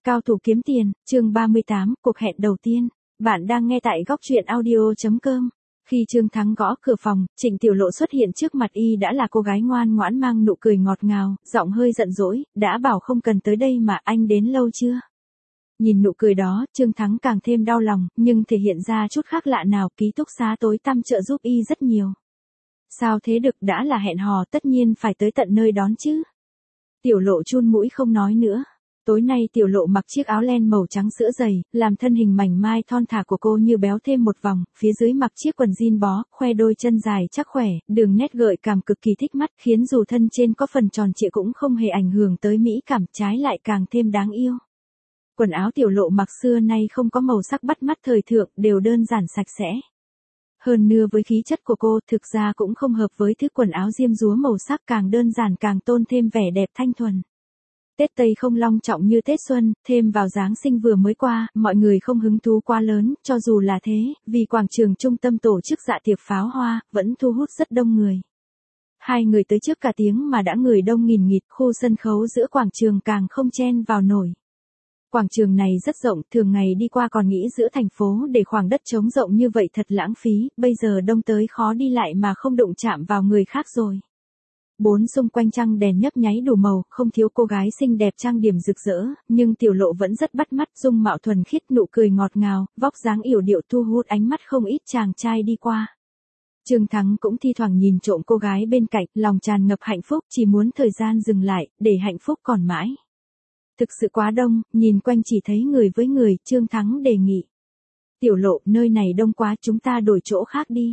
Cao thủ kiếm tiền, chương 38, cuộc hẹn đầu tiên. Bạn đang nghe tại góc truyện audio.com. Khi Trương Thắng gõ cửa phòng, Trịnh Tiểu Lộ xuất hiện trước mặt y đã là cô gái ngoan ngoãn mang nụ cười ngọt ngào, giọng hơi giận dỗi, đã bảo không cần tới đây mà anh đến lâu chưa? Nhìn nụ cười đó, Trương Thắng càng thêm đau lòng, nhưng thể hiện ra chút khác lạ nào, ký túc xá tối tăm trợ giúp y rất nhiều. Sao thế được, đã là hẹn hò tất nhiên phải tới tận nơi đón chứ. Tiểu Lộ chun mũi không nói nữa. Tối nay Tiểu Lộ mặc chiếc áo len màu trắng sữa dày, làm thân hình mảnh mai thon thả của cô như béo thêm một vòng, phía dưới mặc chiếc quần jean bó, khoe đôi chân dài chắc khỏe, đường nét gợi cảm cực kỳ thích mắt, khiến dù thân trên có phần tròn trịa cũng không hề ảnh hưởng tới mỹ cảm, trái lại càng thêm đáng yêu. Quần áo Tiểu Lộ mặc xưa nay không có màu sắc bắt mắt thời thượng, đều đơn giản sạch sẽ. Hơn nữa với khí chất của cô, thực ra cũng không hợp với thứ quần áo diêm dúa màu sắc, càng đơn giản càng tôn thêm vẻ đẹp thanh thuần. Tết Tây không long trọng như Tết Xuân, thêm vào Giáng sinh vừa mới qua, mọi người không hứng thú quá lớn, cho dù là thế, vì quảng trường trung tâm tổ chức dạ tiệc pháo hoa, vẫn thu hút rất đông người. Hai người tới trước cả tiếng mà đã người đông nghìn nghịt, khu sân khấu giữa quảng trường càng không chen vào nổi. Quảng trường này rất rộng, thường ngày đi qua còn nghĩ giữa thành phố để khoảng đất trống rộng như vậy thật lãng phí, bây giờ đông tới khó đi lại mà không đụng chạm vào người khác rồi. Bốn xung quanh trăng đèn nhấp nháy đủ màu, không thiếu cô gái xinh đẹp trang điểm rực rỡ, nhưng Tiểu Lộ vẫn rất bắt mắt, dung mạo thuần khiết, nụ cười ngọt ngào, vóc dáng yểu điệu thu hút ánh mắt không ít chàng trai đi qua. Trương Thắng cũng thi thoảng nhìn trộm cô gái bên cạnh, lòng tràn ngập hạnh phúc, chỉ muốn thời gian dừng lại, để hạnh phúc còn mãi. Thực sự quá đông, nhìn quanh chỉ thấy người với người, Trương Thắng đề nghị. Tiểu Lộ, nơi này đông quá, chúng ta đổi chỗ khác đi.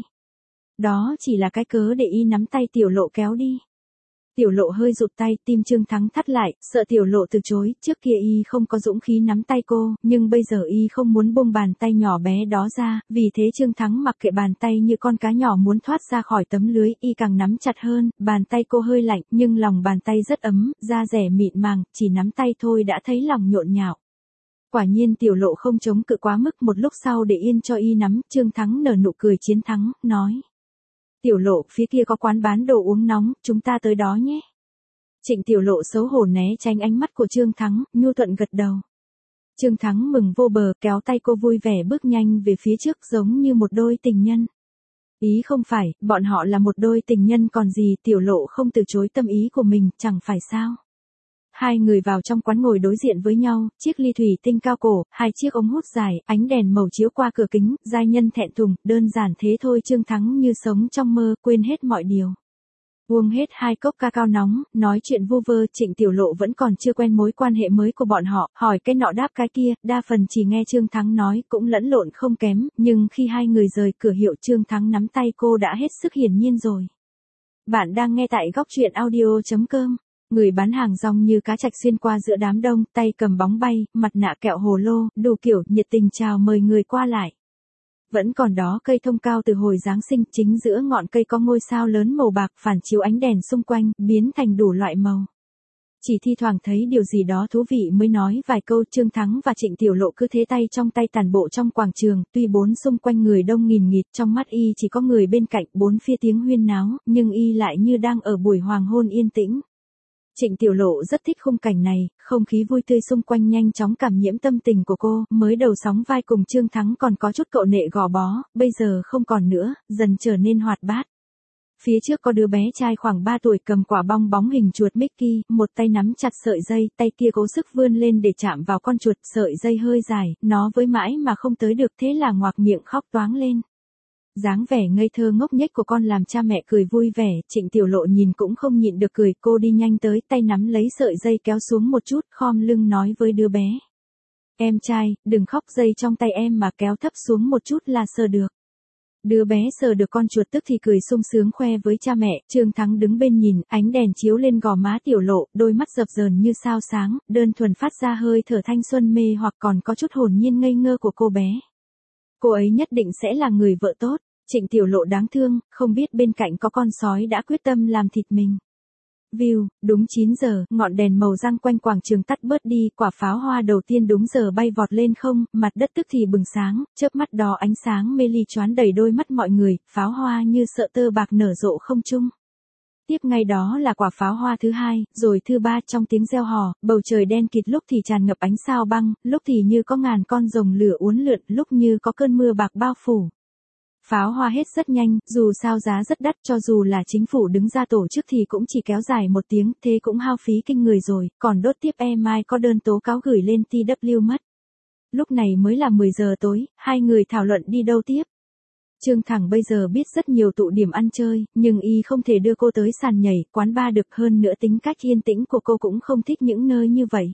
Đó chỉ là cái cớ để y nắm tay Tiểu Lộ kéo đi. Tiểu Lộ hơi rụt tay, tim Trương Thắng thắt lại, sợ Tiểu Lộ từ chối, trước kia y không có dũng khí nắm tay cô, nhưng bây giờ y không muốn buông bàn tay nhỏ bé đó ra, vì thế Trương Thắng mặc kệ bàn tay như con cá nhỏ muốn thoát ra khỏi tấm lưới, y càng nắm chặt hơn, bàn tay cô hơi lạnh, nhưng lòng bàn tay rất ấm, da dẻ mịn màng, chỉ nắm tay thôi đã thấy lòng nhộn nhạo. Quả nhiên Tiểu Lộ không chống cự quá mức, một lúc sau để yên cho y nắm, Trương Thắng nở nụ cười chiến thắng, nói. Tiểu Lộ, phía kia có quán bán đồ uống nóng, chúng ta tới đó nhé. Trịnh Tiểu Lộ xấu hổ né tránh ánh mắt của Trương Thắng, nhu thuận gật đầu. Trương Thắng mừng vô bờ, kéo tay cô vui vẻ bước nhanh về phía trước giống như một đôi tình nhân. Ý không phải, bọn họ là một đôi tình nhân còn gì, Tiểu Lộ không từ chối tâm ý của mình, chẳng phải sao. Hai người vào trong quán ngồi đối diện với nhau, chiếc ly thủy tinh cao cổ, hai chiếc ống hút dài, ánh đèn màu chiếu qua cửa kính, giai nhân thẹn thùng, đơn giản thế thôi. Trương Thắng như sống trong mơ, quên hết mọi điều. Uống hết hai cốc cacao nóng, nói chuyện vu vơ, Trịnh Tiểu Lộ vẫn còn chưa quen mối quan hệ mới của bọn họ, hỏi cái nọ đáp cái kia, đa phần chỉ nghe Trương Thắng nói, cũng lẫn lộn không kém, nhưng khi hai người rời cửa hiệu Trương Thắng nắm tay cô đã hết sức hiển nhiên rồi. Bạn đang nghe tại góc truyện audio.com. Người bán hàng rong như cá trạch xuyên qua giữa đám đông, tay cầm bóng bay, mặt nạ kẹo hồ lô, đủ kiểu, nhiệt tình chào mời người qua lại. Vẫn còn đó cây thông cao từ hồi Giáng sinh, chính giữa ngọn cây có ngôi sao lớn màu bạc phản chiếu ánh đèn xung quanh, biến thành đủ loại màu. Chỉ thi thoảng thấy điều gì đó thú vị mới nói vài câu. Trương Thắng và Trịnh Tiểu Lộ cứ thế tay trong tay tản bộ trong quảng trường, tuy bốn xung quanh người đông nghìn nghịt, trong mắt y chỉ có người bên cạnh, bốn phía tiếng huyên náo, nhưng y lại như đang ở buổi hoàng hôn yên tĩnh. Trịnh Tiểu Lộ rất thích khung cảnh này, không khí vui tươi xung quanh nhanh chóng cảm nhiễm tâm tình của cô, mới đầu sóng vai cùng Trương Thắng còn có chút cậu nệ gò bó, bây giờ không còn nữa, dần trở nên hoạt bát. Phía trước có đứa bé trai khoảng 3 tuổi cầm quả bong bóng hình chuột Mickey, một tay nắm chặt sợi dây, tay kia cố sức vươn lên để chạm vào con chuột, sợi dây hơi dài, nó với mãi mà không tới được, thế là ngoạc miệng khóc toáng lên. Dáng vẻ ngây thơ ngốc nghếch của con làm cha mẹ cười vui vẻ, Trịnh Tiểu Lộ nhìn cũng không nhịn được cười, cô đi nhanh tới, tay nắm lấy sợi dây kéo xuống một chút, khom lưng nói với đứa bé. Em trai, đừng khóc, dây trong tay em mà kéo thấp xuống một chút là sờ được. Đứa bé sờ được con chuột tức thì cười sung sướng khoe với cha mẹ. Trương Thắng đứng bên nhìn, ánh đèn chiếu lên gò má Tiểu Lộ, đôi mắt dập dờn như sao sáng, đơn thuần phát ra hơi thở thanh xuân mê hoặc còn có chút hồn nhiên ngây ngơ của cô bé. Cô ấy nhất định sẽ là người vợ tốt. Trịnh Tiểu Lộ đáng thương, không biết bên cạnh có con sói đã quyết tâm làm thịt mình. View, đúng 9 giờ, ngọn đèn màu răng quanh quảng trường tắt bớt đi, quả pháo hoa đầu tiên đúng giờ bay vọt lên không, mặt đất tức thì bừng sáng, chớp mắt đó ánh sáng mê ly choán đầy đôi mắt mọi người, pháo hoa như sợ tơ bạc nở rộ không trung. tiếp ngay đó là quả pháo hoa thứ hai, rồi thứ ba. Trong tiếng reo hò, bầu trời đen kịt, lúc thì tràn ngập ánh sao băng, lúc thì như có ngàn con rồng lửa uốn lượn, lúc như có cơn mưa bạc bao phủ. Pháo hoa hết rất nhanh, dù sao giá rất đắt, cho dù là chính phủ đứng ra tổ chức thì cũng chỉ kéo dài 1 tiếng, thế cũng hao phí kinh người rồi, còn đốt tiếp mai có đơn tố cáo gửi lên TW mất. Lúc này mới là 10 giờ tối, hai người thảo luận đi đâu tiếp. Trương Thẳng bây giờ biết rất nhiều tụ điểm ăn chơi, nhưng y không thể đưa cô tới sàn nhảy, quán bar được, hơn nữa tính cách yên tĩnh của cô cũng không thích những nơi như vậy.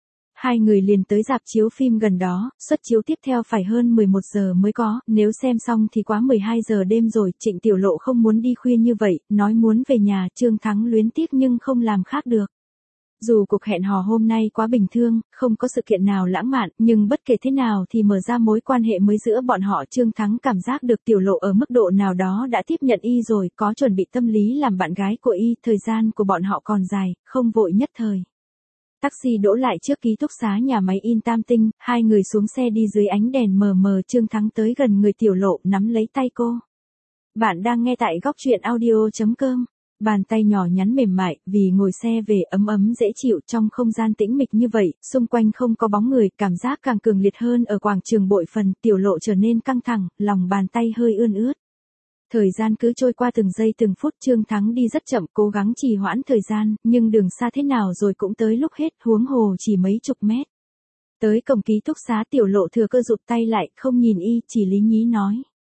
Hai người liền tới rạp chiếu phim gần đó, suất chiếu tiếp theo phải hơn 11 giờ mới có, nếu xem xong thì quá 12 giờ đêm rồi. Trịnh Tiểu Lộ không muốn đi khuya như vậy, nói muốn về nhà. Trương Thắng luyến tiếc nhưng không làm khác được. Dù cuộc hẹn hò hôm nay quá bình thường, không có sự kiện nào lãng mạn, nhưng bất kể thế nào thì mở ra mối quan hệ mới giữa bọn họ. Trương Thắng cảm giác được Tiểu Lộ ở mức độ nào đó đã tiếp nhận y rồi, có chuẩn bị tâm lý làm bạn gái của y. Thời gian của bọn họ còn dài, không vội nhất thời. Taxi đỗ lại trước ký túc xá nhà máy in Tam Tinh, hai người xuống xe đi dưới ánh đèn mờ mờ. Trương Thắng tới gần người Tiểu Lộ, nắm lấy tay cô. Bạn đang nghe tại góc truyện audio.com. Bàn tay nhỏ nhắn mềm mại, vì ngồi xe về ấm ấm dễ chịu trong không gian tĩnh mịch như vậy, xung quanh không có bóng người, cảm giác càng cường liệt hơn ở quảng trường Bội Phần. Tiểu Lộ trở nên căng thẳng, lòng bàn tay hơi ươn ướt. Thời gian cứ trôi qua từng giây từng phút. Trương Thắng đi rất chậm, cố gắng trì hoãn thời gian, nhưng đường xa thế nào rồi cũng tới lúc hết, huống hồ chỉ mấy chục mét. Tới cổng ký túc xá, Tiểu Lộ thừa cơ rụt tay lại, không nhìn y, chỉ lý nhí nói.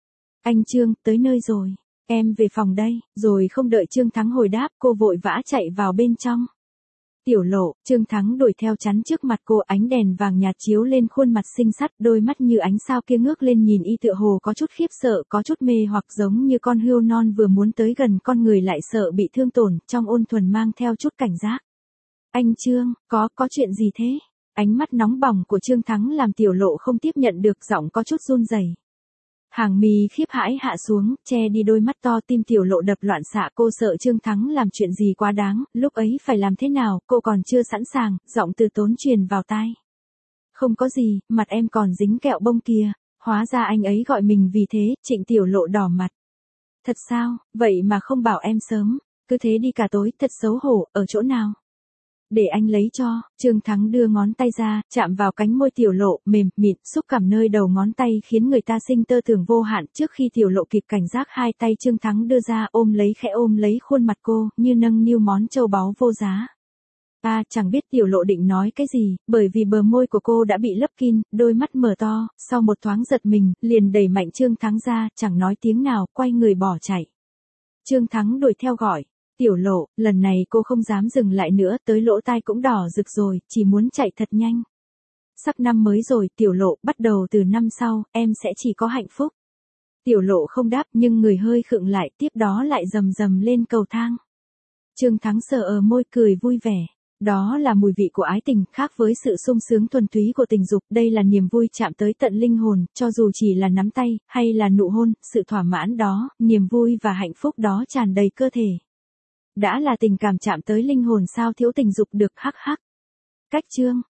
Anh Trương, tới nơi rồi. Em về phòng đây. Rồi không đợi Trương Thắng hồi đáp, cô vội vã chạy vào bên trong. Tiểu Lộ, Trương Thắng đuổi theo chắn trước mặt cô, ánh đèn vàng nhạt chiếu lên khuôn mặt xinh xắn, đôi mắt như ánh sao kia ngước lên nhìn y, tựa hồ có chút khiếp sợ, có chút mê hoặc, giống như con hươu non vừa muốn tới gần con người lại sợ bị thương tổn, trong ôn thuần mang theo chút cảnh giác. Anh Trương, có chuyện gì thế? Ánh mắt nóng bỏng của Trương Thắng làm Tiểu Lộ không tiếp nhận được, giọng có chút run rẩy. Hàng mi khiếp hãi hạ xuống, che đi đôi mắt to. Tim Tiểu Lộ đập loạn xạ, cô sợ Trương Thắng làm chuyện gì quá đáng, lúc ấy phải làm thế nào, cô còn chưa sẵn sàng. Giọng từ tốn truyền vào tai. Không có gì, mặt em còn dính kẹo bông kìa. Hóa ra anh ấy gọi mình vì thế. Trịnh Tiểu Lộ đỏ mặt. Thật sao, vậy mà không bảo em sớm, cứ thế đi cả tối, thật xấu hổ. Ở chỗ nào? Để anh lấy cho. Trương Thắng đưa ngón tay ra, chạm vào cánh môi Tiểu Lộ, mềm, mịn, xúc cảm nơi đầu ngón tay khiến người ta sinh tơ tưởng vô hạn. Trước khi Tiểu Lộ kịp cảnh giác, hai tay Trương Thắng đưa ra, khẽ ôm lấy khuôn mặt cô, như nâng niu món châu báu vô giá. Chẳng biết Tiểu Lộ định nói cái gì, bởi vì bờ môi của cô đã bị lấp kín, đôi mắt mở to, sau một thoáng giật mình, liền đẩy mạnh Trương Thắng ra, chẳng nói tiếng nào, quay người bỏ chạy. Trương Thắng đuổi theo gọi. Tiểu Lộ, lần này cô không dám dừng lại nữa, tới lỗ tai cũng đỏ rực rồi, chỉ muốn chạy thật nhanh. Sắp năm mới rồi, Tiểu Lộ, bắt đầu từ năm sau, em sẽ chỉ có hạnh phúc. Tiểu Lộ không đáp, nhưng người hơi khựng lại, tiếp đó lại rầm rầm lên cầu thang. Trương Thắng sờ môi cười vui vẻ. Đó là mùi vị của ái tình, khác với sự sung sướng thuần túy của tình dục, đây là niềm vui chạm tới tận linh hồn, cho dù chỉ là nắm tay, hay là nụ hôn, sự thỏa mãn đó, niềm vui và hạnh phúc đó tràn đầy cơ thể. Đã là tình cảm chạm tới linh hồn sao thiếu tình dục được, hắc hắc. Cách chương.